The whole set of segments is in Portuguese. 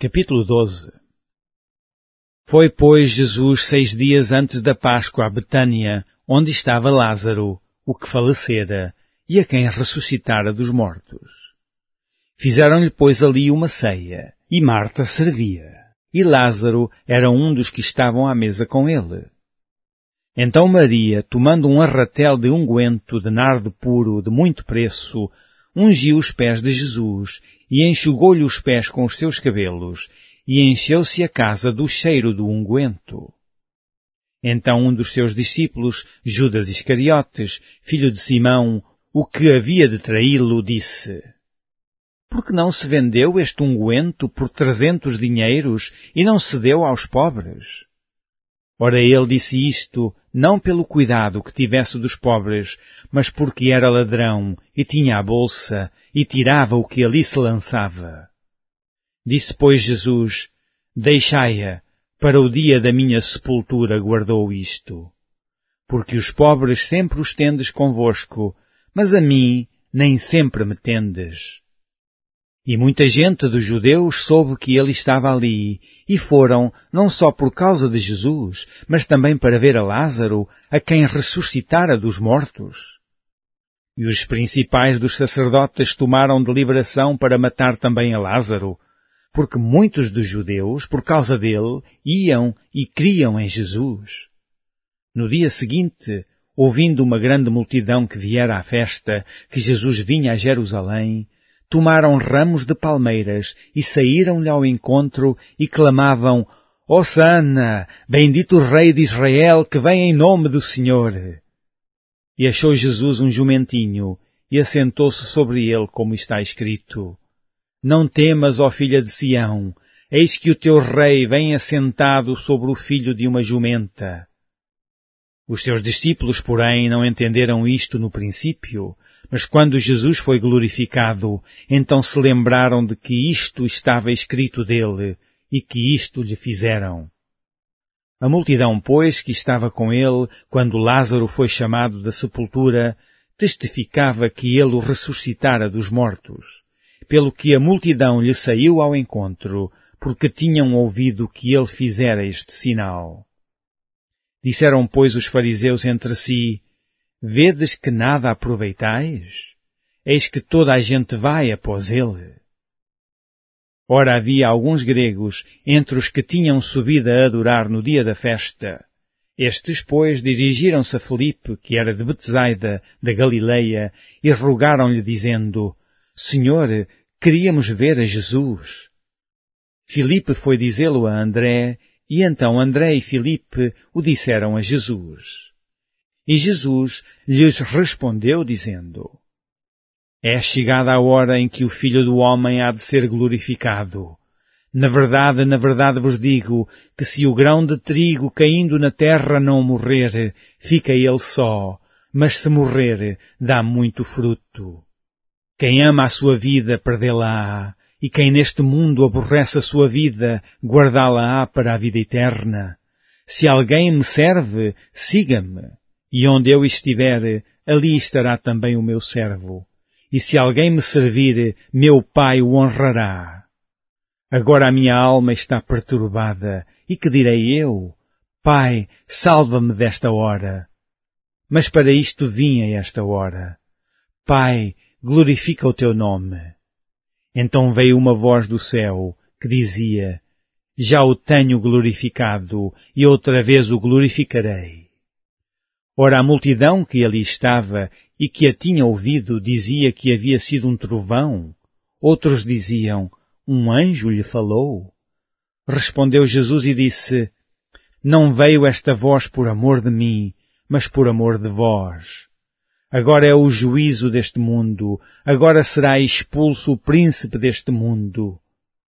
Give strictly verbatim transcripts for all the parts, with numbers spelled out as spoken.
Capítulo doze. Foi, pois, Jesus seis dias antes da Páscoa a Betânia, onde estava Lázaro, o que falecera, e a quem ressuscitara dos mortos. Fizeram-lhe, pois, ali uma ceia, e Marta servia, e Lázaro era um dos que estavam à mesa com ele. Então Maria, tomando um arratel de unguento de nardo puro de muito preço, ungiu os pés de Jesus, e enxugou-lhe os pés com os seus cabelos, e encheu-se a casa do cheiro do unguento. Então um dos seus discípulos, Judas Iscariotes, filho de Simão, o que havia de traí-lo, disse: Por que não se vendeu este unguento por trezentos dinheiros e não se deu aos pobres? Ora, ele disse isto, não pelo cuidado que tivesse dos pobres, mas porque era ladrão, e tinha a bolsa, e tirava o que ali se lançava. Disse, pois, Jesus: Deixai-a, para o dia da minha sepultura guardou isto. Porque os pobres sempre os tendes convosco, mas a mim nem sempre me tendes. E muita gente dos judeus soube que ele estava ali, e foram, não só por causa de Jesus, mas também para ver a Lázaro, a quem ressuscitara dos mortos. E os principais dos sacerdotes tomaram deliberação para matar também a Lázaro, porque muitos dos judeus, por causa dele, iam e criam em Jesus. No dia seguinte, ouvindo uma grande multidão que viera à festa, que Jesus vinha a Jerusalém, tomaram ramos de palmeiras e saíram-lhe ao encontro e clamavam: Hosana, bendito o Rei de Israel que vem em nome do Senhor. E achou Jesus um jumentinho e assentou-se sobre ele, como está escrito: Não temas, ó filha de Sião, eis que o teu rei vem assentado sobre o filho de uma jumenta. Os seus discípulos, porém, não entenderam isto no princípio, mas quando Jesus foi glorificado, então se lembraram de que isto estava escrito dele e que isto lhe fizeram. A multidão, pois, que estava com ele, quando Lázaro foi chamado da sepultura, testificava que ele o ressuscitara dos mortos, pelo que a multidão lhe saiu ao encontro, porque tinham ouvido que ele fizera este sinal. Disseram, pois, os fariseus entre si: Vedes que nada aproveitais? Eis que toda a gente vai após ele. Ora, havia alguns gregos entre os que tinham subido a adorar no dia da festa. Estes, pois, dirigiram-se a Filipe, que era de Betsaida, da Galileia, e rogaram-lhe, dizendo: Senhor, queríamos ver a Jesus. Filipe foi dizê-lo a André, e então André e Filipe o disseram a Jesus. E Jesus lhes respondeu, dizendo: É chegada a hora em que o Filho do Homem há de ser glorificado. Na verdade, na verdade vos digo, que se o grão de trigo caindo na terra não morrer, fica ele só, mas se morrer, dá muito fruto. Quem ama a sua vida, perdê-la-á, e quem neste mundo aborrece a sua vida, guardá-la-á para a vida eterna. Se alguém me serve, siga-me, e onde eu estiver, ali estará também o meu servo. E se alguém me servir, meu Pai o honrará. Agora a minha alma está perturbada, e que direi eu? Pai, salva-me desta hora. Mas para isto vim a esta hora. Pai, glorifica o teu nome. Então veio uma voz do céu, que dizia: Já o tenho glorificado, e outra vez o glorificarei. Ora, a multidão que ali estava e que a tinha ouvido dizia que havia sido um trovão. Outros diziam: Um anjo lhe falou. Respondeu Jesus e disse: Não veio esta voz por amor de mim, mas por amor de vós. Agora é o juízo deste mundo, agora será expulso o príncipe deste mundo.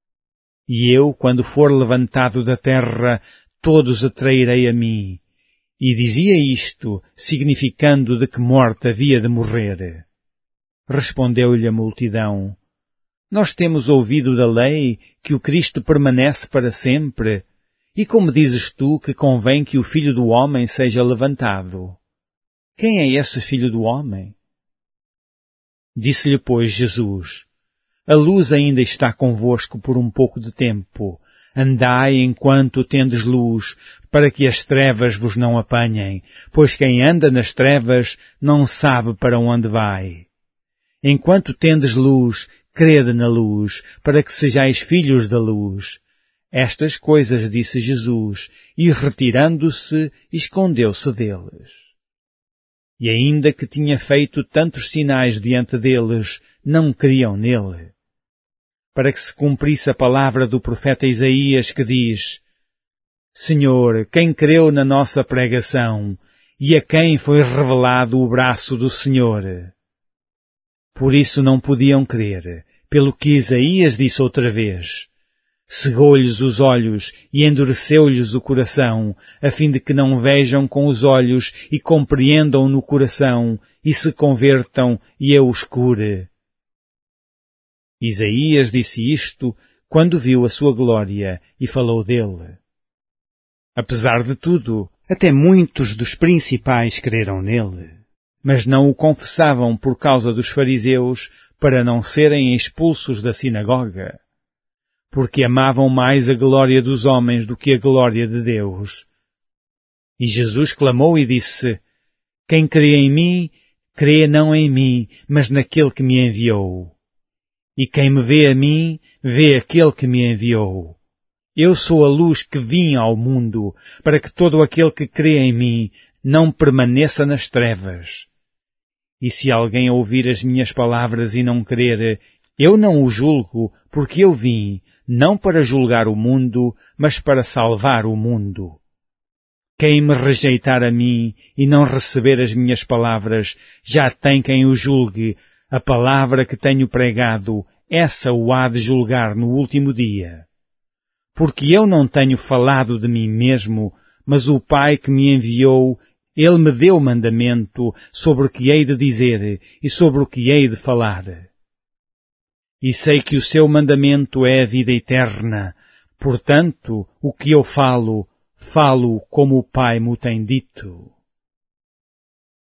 E eu, quando for levantado da terra, todos atrairei a mim. E dizia isto, significando de que morte havia de morrer. Respondeu-lhe a multidão: Nós temos ouvido da lei que o Cristo permanece para sempre. E como dizes tu que convém que o Filho do Homem seja levantado? Quem é esse Filho do Homem? Disse-lhe, pois, Jesus: A luz ainda está convosco por um pouco de tempo. Andai enquanto tendes luz, para que as trevas vos não apanhem, pois quem anda nas trevas não sabe para onde vai. Enquanto tendes luz, crede na luz, para que sejais filhos da luz. Estas coisas disse Jesus, e retirando-se, escondeu-se deles. E ainda que tinha feito tantos sinais diante deles, não criam nele. Para que se cumprisse a palavra do profeta Isaías que diz: Senhor, quem creu na nossa pregação, e a quem foi revelado o braço do Senhor? Por isso não podiam crer, pelo que Isaías disse outra vez: Cegou-lhes os olhos e endureceu-lhes o coração, a fim de que não vejam com os olhos e compreendam no coração, e se convertam e eu os cure. Isaías disse isto quando viu a sua glória e falou dele. Apesar de tudo, até muitos dos principais creram nele, mas não o confessavam por causa dos fariseus, para não serem expulsos da sinagoga, porque amavam mais a glória dos homens do que a glória de Deus. E Jesus clamou e disse: Quem crê em mim, crê não em mim, mas naquele que me enviou. E quem me vê a mim, vê aquele que me enviou. Eu sou a luz que vim ao mundo, para que todo aquele que crê em mim não permaneça nas trevas. E se alguém ouvir as minhas palavras e não crer, eu não o julgo, porque eu vim, não para julgar o mundo, mas para salvar o mundo. Quem me rejeitar a mim e não receber as minhas palavras, já tem quem o julgue. A palavra que tenho pregado, essa o há de julgar no último dia. Porque eu não tenho falado de mim mesmo, mas o Pai que me enviou, Ele me deu mandamento sobre o que hei de dizer e sobre o que hei de falar. E sei que o seu mandamento é a vida eterna. Portanto, o que eu falo, falo como o Pai me tem dito.